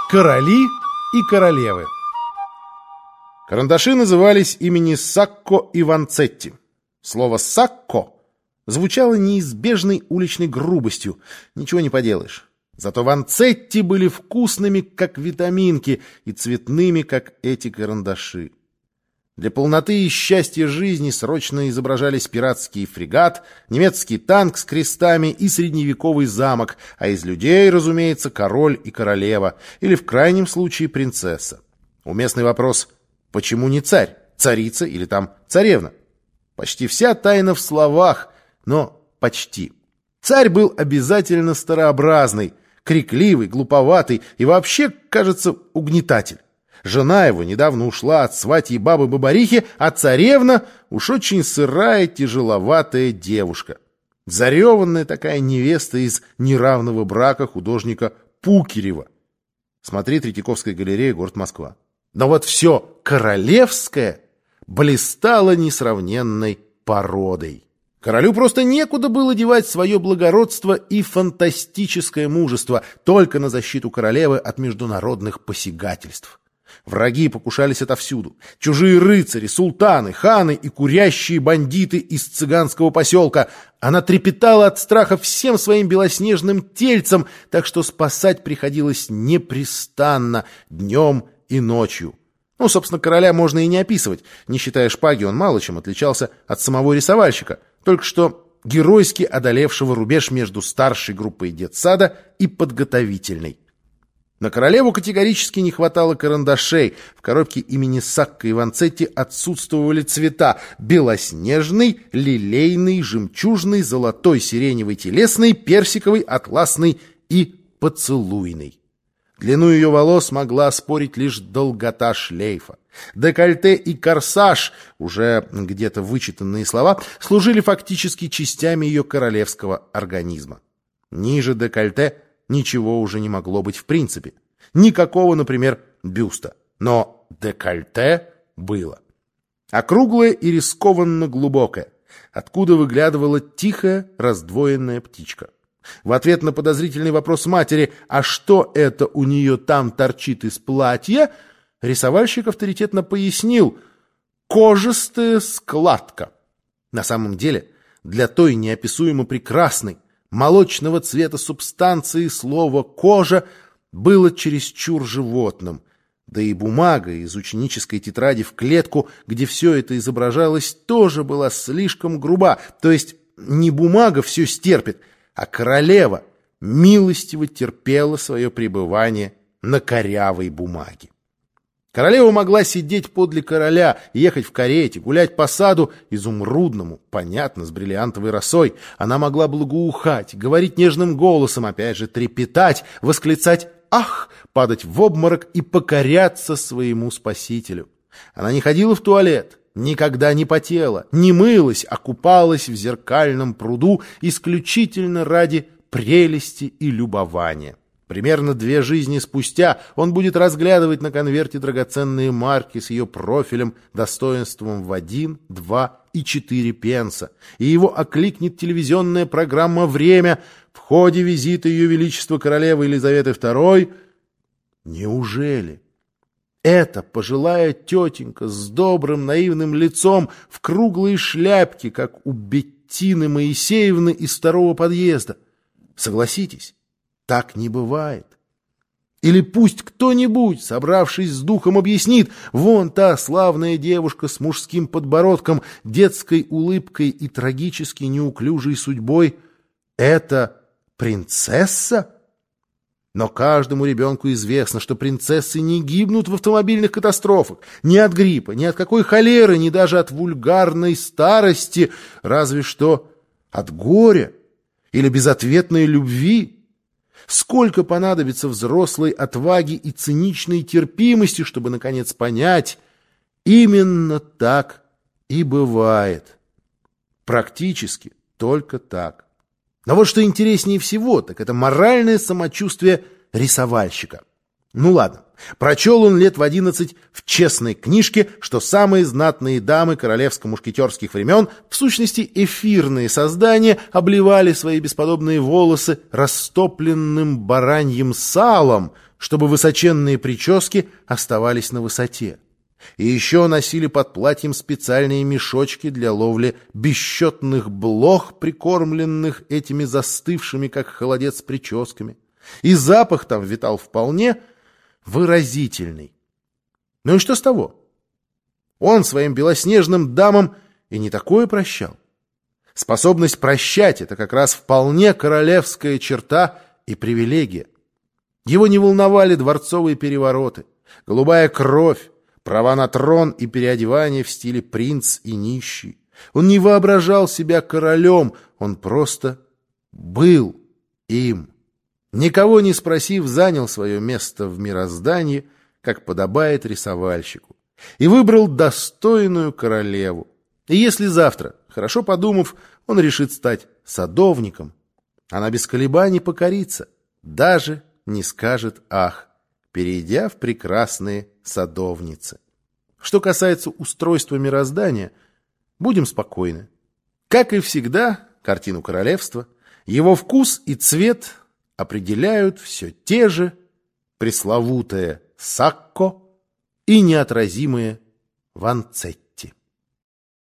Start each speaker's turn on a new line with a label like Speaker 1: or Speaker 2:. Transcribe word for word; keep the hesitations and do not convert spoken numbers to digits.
Speaker 1: Короли и королевы. Карандаши назывались имени Сакко и Ванцетти. Слово «сакко» звучало неизбежной уличной грубостью, ничего не поделаешь. Зато Ванцетти были вкусными, как витаминки, и цветными, как эти карандаши. Для полноты и счастья жизни срочно изображались пиратский фрегат, немецкий танк с крестами и средневековый замок, а из людей, разумеется, король и королева, или в крайнем случае принцесса. Уместный вопрос: почему не царь, царица или там царевна? Почти вся тайна в словах, но почти. Царь был обязательно старообразный, крикливый, глуповатый и вообще, кажется, угнетатель. Жена его недавно ушла от сватьей бабы-бабарихи, а царевна уж очень сырая, тяжеловатая девушка. Зареванная такая невеста из неравного брака художника Пукерева. Смотри Третьяковская галерея, город Москва. Но вот все королевское блистало несравненной породой. Королю просто некуда было девать свое благородство и фантастическое мужество только на защиту королевы от международных посягательств. Враги покушались отовсюду. Чужие рыцари, султаны, ханы и курящие бандиты из цыганского поселка. Она трепетала от страха всем своим белоснежным тельцем, так что спасать приходилось непрестанно, днем и ночью. Ну, собственно, короля можно и не описывать. Не считая шпаги, он мало чем отличался от самого рисовальщика, только что геройски одолевшего рубеж между старшей группой детсада и подготовительной. На королеву категорически не хватало карандашей. В коробке имени Сакко и Ванцетти отсутствовали цвета: белоснежный, лилейный, жемчужный, золотой, сиреневый, телесный, персиковый, атласный и поцелуйный. Длину ее волос могла оспорить лишь долгота шлейфа. Декольте и корсаж, уже где-то вычитанные слова, служили фактически частями ее королевского организма. Ниже декольте ничего уже не могло быть в принципе. Никакого, например, бюста. Но декольте было. Округлое и рискованно глубокое, откуда выглядывала тихая раздвоенная птичка. В ответ на подозрительный вопрос матери: «А что это у нее там торчит из платья?», рисовальщик авторитетно пояснил: «Кожистая складка». На самом деле, для той неописуемо прекрасной, молочного цвета субстанции слово «кожа» было чересчур животным. Да и бумага из ученической тетради в клетку, где все это изображалось, тоже была слишком груба. То есть не бумага все стерпит, а королева милостиво терпела свое пребывание на корявой бумаге. Королева могла сидеть подле короля, ехать в карете, гулять по саду изумрудному, понятно, с бриллиантовой росой. Она могла благоухать, говорить нежным голосом, опять же трепетать, восклицать «ах!», падать в обморок и покоряться своему спасителю. Она не ходила в туалет, никогда не потела, не мылась, а купалась в зеркальном пруду исключительно ради прелести и любования. Примерно две жизни спустя он будет разглядывать на конверте драгоценные марки с ее профилем, достоинством в один, два и четыре пенса, и его окликнет телевизионная программа «Время» в ходе визита Ее Величества королевы Елизаветы второй. Неужели эта пожилая тетенька с добрым наивным лицом в круглой шляпке, как у Беттины Моисеевны из второго подъезда? Согласитесь, так не бывает. Или пусть кто-нибудь, собравшись с духом, объяснит: вон та славная девушка с мужским подбородком, детской улыбкой и трагически неуклюжей судьбой — это принцесса? Но каждому ребенку известно, что принцессы не гибнут в автомобильных катастрофах, ни от гриппа, ни от какой холеры, ни даже от вульгарной старости, разве что от горя или безответной любви. Сколько понадобится взрослой отваги и циничной терпимости, чтобы, наконец, понять: именно так и бывает. Практически только так. Но вот что интереснее всего, так это моральное самочувствие рисовальщика. Ну ладно, прочел он лет в одиннадцать в честной книжке, что самые знатные дамы королевско-мушкетерских времен, в сущности эфирные создания, обливали свои бесподобные волосы растопленным бараньим салом. чтобы высоченные прически оставались на высоте. И еще носили под платьем специальные мешочки для ловли бесчетных блох, прикормленных этими застывшими, как холодец, прическами. И запах там витал вполне выразительный. Ну и что с того? Он своим белоснежным дамам и не такое прощал. Способность прощать — это как раз вполне королевская черта и привилегия. Его не волновали дворцовые перевороты, голубая кровь, права на трон и переодевание в стиле принц и нищий. Он не воображал себя королем, он просто был им. Никого не спросив, занял свое место в мироздании, как подобает рисовальщику, и выбрал достойную королеву. И если завтра, хорошо подумав, он решит стать садовником, она без колебаний покорится, даже не скажет «ах», перейдя в прекрасные садовницы. Что касается устройства мироздания, будем спокойны. Как и всегда, картину королевства, его вкус и цвет определяют все те же пресловутые Сакко и неотразимые Ванцетти.